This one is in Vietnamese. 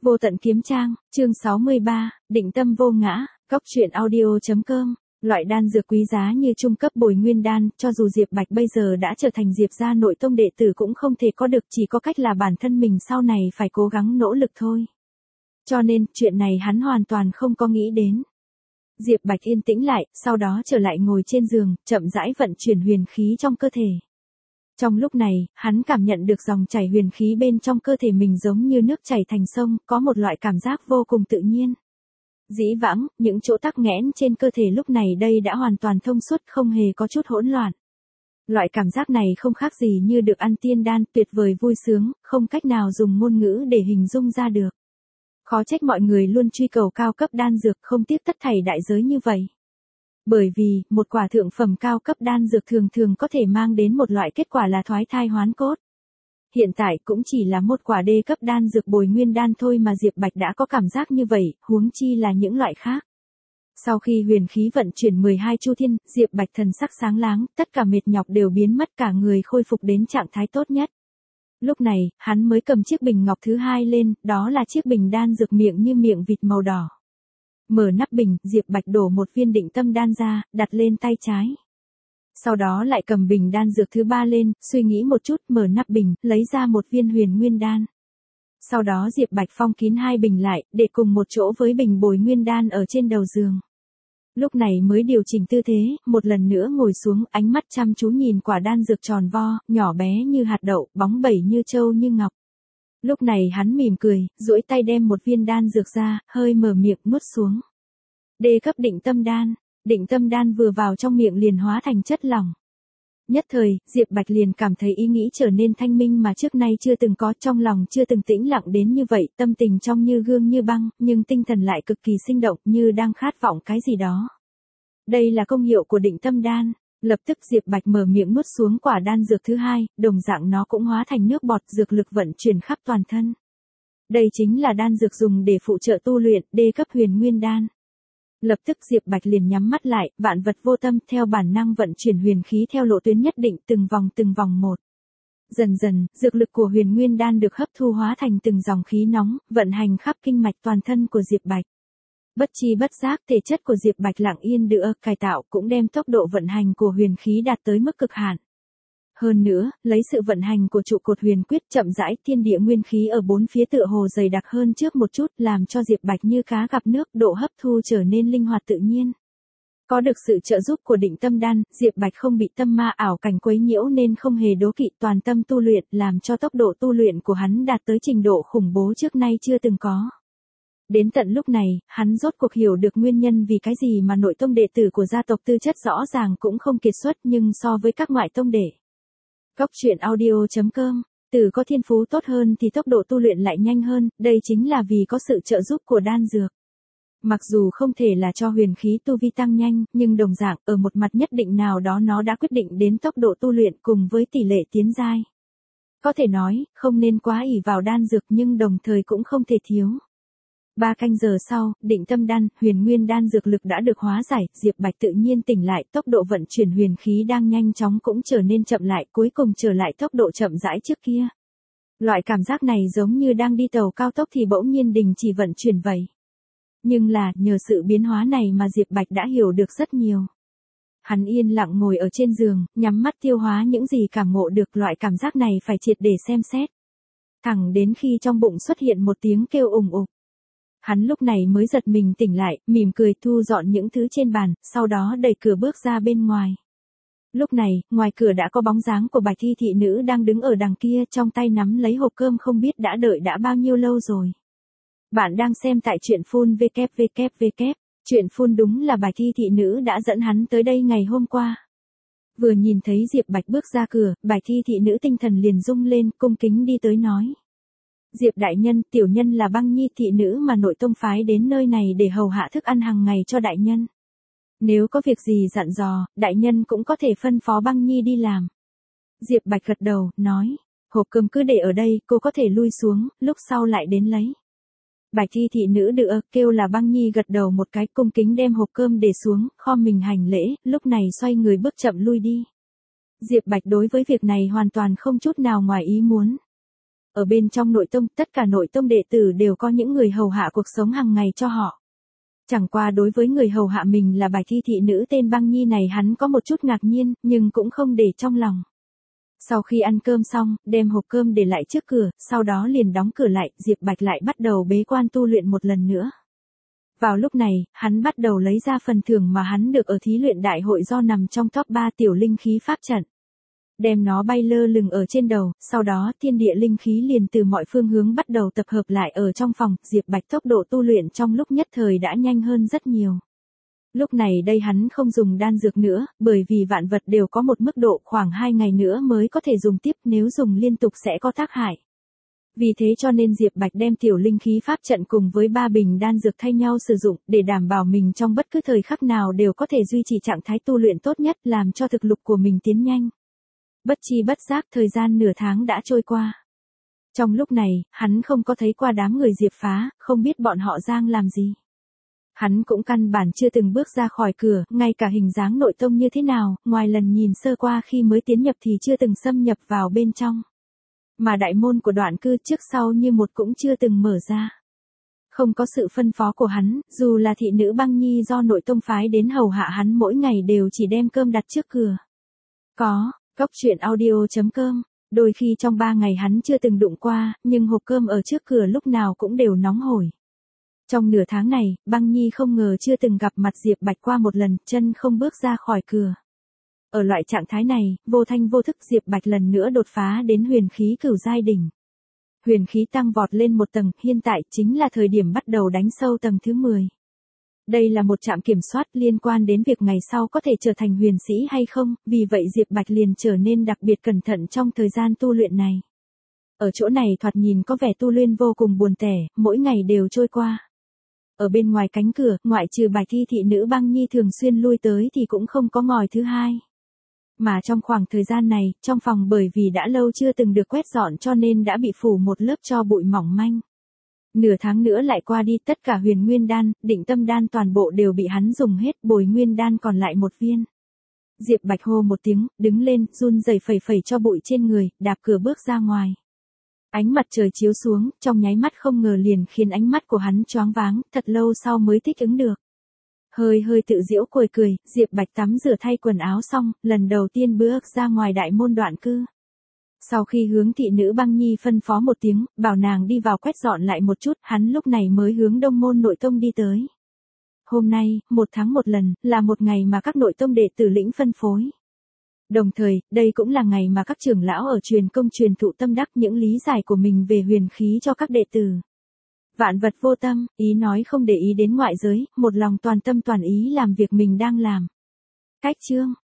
Vô tận kiếm trang, chương 63, định tâm vô ngã, Cóc truyện audio.com. Loại đan dược quý giá như trung cấp bồi nguyên đan, cho dù Diệp Bạch bây giờ đã trở thành Diệp gia nội tông đệ tử cũng không thể có được, chỉ có cách là bản thân mình sau này phải cố gắng nỗ lực thôi. Cho nên, chuyện này hắn hoàn toàn không có nghĩ đến. Diệp Bạch yên tĩnh lại, sau đó trở lại ngồi trên giường, chậm rãi vận chuyển huyền khí trong cơ thể. Trong lúc này, hắn cảm nhận được dòng chảy huyền khí bên trong cơ thể mình giống như nước chảy thành sông, có một loại cảm giác vô cùng tự nhiên. Dĩ vãng, những chỗ tắc nghẽn trên cơ thể lúc này đây đã hoàn toàn thông suốt, không hề có chút hỗn loạn. Loại cảm giác này không khác gì như được ăn tiên đan, tuyệt vời vui sướng, không cách nào dùng ngôn ngữ để hình dung ra được. Khó trách mọi người luôn truy cầu cao cấp đan dược, không tiếc tất thảy đại giới như vậy. Bởi vì, một quả thượng phẩm cao cấp đan dược thường thường có thể mang đến một loại kết quả là thoái thai hoán cốt. Hiện tại cũng chỉ là một quả đê cấp đan dược bồi nguyên đan thôi mà Diệp Bạch đã có cảm giác như vậy, huống chi là những loại khác. Sau khi huyền khí vận chuyển 12 chu thiên, Diệp Bạch thần sắc sáng láng, tất cả mệt nhọc đều biến mất, cả người khôi phục đến trạng thái tốt nhất. Lúc này, hắn mới cầm chiếc bình ngọc thứ hai lên, đó là chiếc bình đan dược miệng như miệng vịt màu đỏ. Mở nắp bình, Diệp Bạch đổ một viên định tâm đan ra, đặt lên tay trái. Sau đó lại cầm bình đan dược thứ ba lên, suy nghĩ một chút, mở nắp bình, lấy ra một viên huyền nguyên đan. Sau đó Diệp Bạch phong kín hai bình lại, để cùng một chỗ với bình bồi nguyên đan ở trên đầu giường. Lúc này mới điều chỉnh tư thế, một lần nữa ngồi xuống, ánh mắt chăm chú nhìn quả đan dược tròn vo, nhỏ bé như hạt đậu, bóng bẩy như châu như ngọc. Lúc này hắn mỉm cười, duỗi tay đem một viên đan dược ra, hơi mở miệng nuốt xuống. Đê cấp định tâm đan vừa vào trong miệng liền hóa thành chất lỏng. Nhất thời, Diệp Bạch liền cảm thấy ý nghĩ trở nên thanh minh mà trước nay chưa từng có, trong lòng chưa từng tĩnh lặng đến như vậy, tâm tình trong như gương như băng, nhưng tinh thần lại cực kỳ sinh động, như đang khát vọng cái gì đó. Đây là công hiệu của định tâm đan. Lập tức Diệp Bạch mở miệng nuốt xuống quả đan dược thứ hai, đồng dạng nó cũng hóa thành nước bọt, dược lực vận chuyển khắp toàn thân. Đây chính là đan dược dùng để phụ trợ tu luyện, đê cấp huyền nguyên đan. Lập tức Diệp Bạch liền nhắm mắt lại, vạn vật vô tâm, theo bản năng vận chuyển huyền khí theo lộ tuyến nhất định, từng vòng một. Dần dần, dược lực của huyền nguyên đan được hấp thu hóa thành từng dòng khí nóng, vận hành khắp kinh mạch toàn thân của Diệp Bạch. Bất chi bất giác, thể chất của Diệp Bạch lặng yên được cải tạo, cũng đem tốc độ vận hành của huyền khí đạt tới mức cực hạn. Hơn nữa, lấy sự vận hành của trụ cột huyền quyết chậm rãi, thiên địa nguyên khí ở bốn phía tựa hồ dày đặc hơn trước một chút, làm cho Diệp Bạch như cá gặp nước, độ hấp thu trở nên linh hoạt tự nhiên. Có được sự trợ giúp của định tâm đan, Diệp Bạch không bị tâm ma ảo cảnh quấy nhiễu nên không hề đố kỵ, toàn tâm tu luyện, làm cho tốc độ tu luyện của hắn đạt tới trình độ khủng bố trước nay chưa từng có. Đến tận lúc này, hắn rốt cuộc hiểu được nguyên nhân vì cái gì mà nội tông đệ tử của gia tộc tư chất rõ ràng cũng không kiệt xuất, nhưng so với các ngoại tông đệ. Cóc truyện audio.com, từ có thiên phú tốt hơn thì tốc độ tu luyện lại nhanh hơn, đây chính là vì có sự trợ giúp của đan dược. Mặc dù không thể là cho huyền khí tu vi tăng nhanh, nhưng đồng dạng, ở một mặt nhất định nào đó nó đã quyết định đến tốc độ tu luyện cùng với tỷ lệ tiến giai. Có thể nói, không nên quá ỷ vào đan dược nhưng đồng thời cũng không thể thiếu. 3 canh giờ sau, định tâm đan, huyền nguyên đan dược lực đã được hóa giải, Diệp Bạch tự nhiên tỉnh lại, tốc độ vận chuyển huyền khí đang nhanh chóng cũng trở nên chậm lại, cuối cùng trở lại tốc độ chậm rãi trước kia. Loại cảm giác này giống như đang đi tàu cao tốc thì bỗng nhiên đình chỉ vận chuyển vậy. Nhưng là, nhờ sự biến hóa này mà Diệp Bạch đã hiểu được rất nhiều. Hắn yên lặng ngồi ở trên giường, nhắm mắt tiêu hóa những gì cảm ngộ được, loại cảm giác này phải triệt để xem xét. Thẳng đến khi trong bụng xuất hiện một tiếng kêu ùng ục. Hắn lúc này mới giật mình tỉnh lại, mỉm cười thu dọn những thứ trên bàn, sau đó đẩy cửa bước ra bên ngoài. Lúc này, ngoài cửa đã có bóng dáng của Bạch Thi thị nữ đang đứng ở đằng kia, trong tay nắm lấy hộp cơm, không biết đã đợi đã bao nhiêu lâu rồi. Bạn đang xem tại truyện phun www. Truyện phun đúng là Bạch Thi thị nữ đã dẫn hắn tới đây ngày hôm qua. Vừa nhìn thấy Diệp Bạch bước ra cửa, Bạch Thi thị nữ tinh thần liền rung lên, cung kính đi tới nói. Diệp đại nhân, tiểu nhân là Băng Nhi thị nữ mà nội tông phái đến nơi này để hầu hạ thức ăn hàng ngày cho đại nhân. Nếu có việc gì dặn dò, đại nhân cũng có thể phân phó Băng Nhi đi làm. Diệp Bạch gật đầu, nói, hộp cơm cứ để ở đây, cô có thể lui xuống, lúc sau lại đến lấy. Bạch Thi thị nữ kêu là Băng Nhi gật đầu một cái, cung kính đem hộp cơm để xuống, khom mình hành lễ, lúc này xoay người bước chậm lui đi. Diệp Bạch đối với việc này hoàn toàn không chút nào ngoài ý muốn. Ở bên trong nội tông, tất cả nội tông đệ tử đều có những người hầu hạ cuộc sống hàng ngày cho họ. Chẳng qua đối với người hầu hạ mình là bài thi thị nữ tên Băng Nhi này hắn có một chút ngạc nhiên, nhưng cũng không để trong lòng. Sau khi ăn cơm xong, đem hộp cơm để lại trước cửa, sau đó liền đóng cửa lại, Diệp Bạch lại bắt đầu bế quan tu luyện một lần nữa. Vào lúc này, hắn bắt đầu lấy ra phần thưởng mà hắn được ở thí luyện đại hội do nằm trong top 3 tiểu linh khí pháp trận. Đem nó bay lơ lửng ở trên đầu, sau đó thiên địa linh khí liền từ mọi phương hướng bắt đầu tập hợp lại ở trong phòng, Diệp Bạch tốc độ tu luyện trong lúc nhất thời đã nhanh hơn rất nhiều. Lúc này đây hắn không dùng đan dược nữa, bởi vì vạn vật đều có một mức độ khoảng 2 ngày nữa mới có thể dùng tiếp, nếu dùng liên tục sẽ có tác hại. Vì thế cho nên Diệp Bạch đem tiểu linh khí pháp trận cùng với 3 bình đan dược thay nhau sử dụng, để đảm bảo mình trong bất cứ thời khắc nào đều có thể duy trì trạng thái tu luyện tốt nhất, làm cho thực lực của mình tiến nhanh. Bất chi bất giác thời gian nửa tháng đã trôi qua. Trong lúc này, hắn không có thấy qua đám người Diệp Phá, không biết bọn họ đang làm gì. Hắn cũng căn bản chưa từng bước ra khỏi cửa, ngay cả hình dáng nội tông như thế nào, ngoài lần nhìn sơ qua khi mới tiến nhập thì chưa từng xâm nhập vào bên trong. Mà đại môn của Đoạn Cư trước sau như một cũng chưa từng mở ra. Không có sự phân phó của hắn, dù là thị nữ Băng Nhi do nội tông phái đến hầu hạ hắn mỗi ngày đều chỉ đem cơm đặt trước cửa. Cóc truyện audio.com. Đôi khi trong 3 ngày hắn chưa từng đụng qua, nhưng hộp cơm ở trước cửa lúc nào cũng đều nóng hổi. Trong nửa tháng này, Băng Nhi không ngờ chưa từng gặp mặt Diệp Bạch qua một lần, chân không bước ra khỏi cửa. Ở loại trạng thái này, vô thanh vô thức Diệp Bạch lần nữa đột phá đến huyền khí cửu giai đỉnh. Huyền khí tăng vọt lên một tầng, hiện tại chính là thời điểm bắt đầu đánh sâu tầng thứ 10. Đây là một trạm kiểm soát liên quan đến việc ngày sau có thể trở thành huyền sĩ hay không, vì vậy Diệp Bạch liền trở nên đặc biệt cẩn thận trong thời gian tu luyện này. Ở chỗ này thoạt nhìn có vẻ tu luyện vô cùng buồn tẻ, mỗi ngày đều trôi qua. Ở bên ngoài cánh cửa, ngoại trừ bài thi thị nữ Băng Nhi thường xuyên lui tới thì cũng không có ngòi thứ hai. Mà trong khoảng thời gian này, trong phòng bởi vì đã lâu chưa từng được quét dọn cho nên đã bị phủ một lớp tro bụi mỏng manh. Nửa tháng nữa lại qua đi, tất cả huyền nguyên đan, định tâm đan toàn bộ đều bị hắn dùng hết, bồi nguyên đan còn lại một viên. Diệp Bạch hô một tiếng, đứng lên, run rẩy phẩy phẩy cho bụi trên người, đạp cửa bước ra ngoài. Ánh mặt trời chiếu xuống, trong nháy mắt không ngờ liền khiến ánh mắt của hắn choáng váng, thật lâu sau mới thích ứng được. Hơi tự giễu cười, Diệp Bạch tắm rửa thay quần áo xong, lần đầu tiên bước ra ngoài đại môn Đoạn Cư. Sau khi hướng thị nữ Băng Nhi phân phó một tiếng, bảo nàng đi vào quét dọn lại một chút, hắn lúc này mới hướng đông môn nội tông đi tới. Hôm nay, 1 tháng một lần, là một ngày mà các nội tông đệ tử lĩnh phân phối. Đồng thời, đây cũng là ngày mà các trưởng lão ở truyền công truyền thụ tâm đắc những lý giải của mình về huyền khí cho các đệ tử. Vạn vật vô tâm, ý nói không để ý đến ngoại giới, một lòng toàn tâm toàn ý làm việc mình đang làm. Cách chương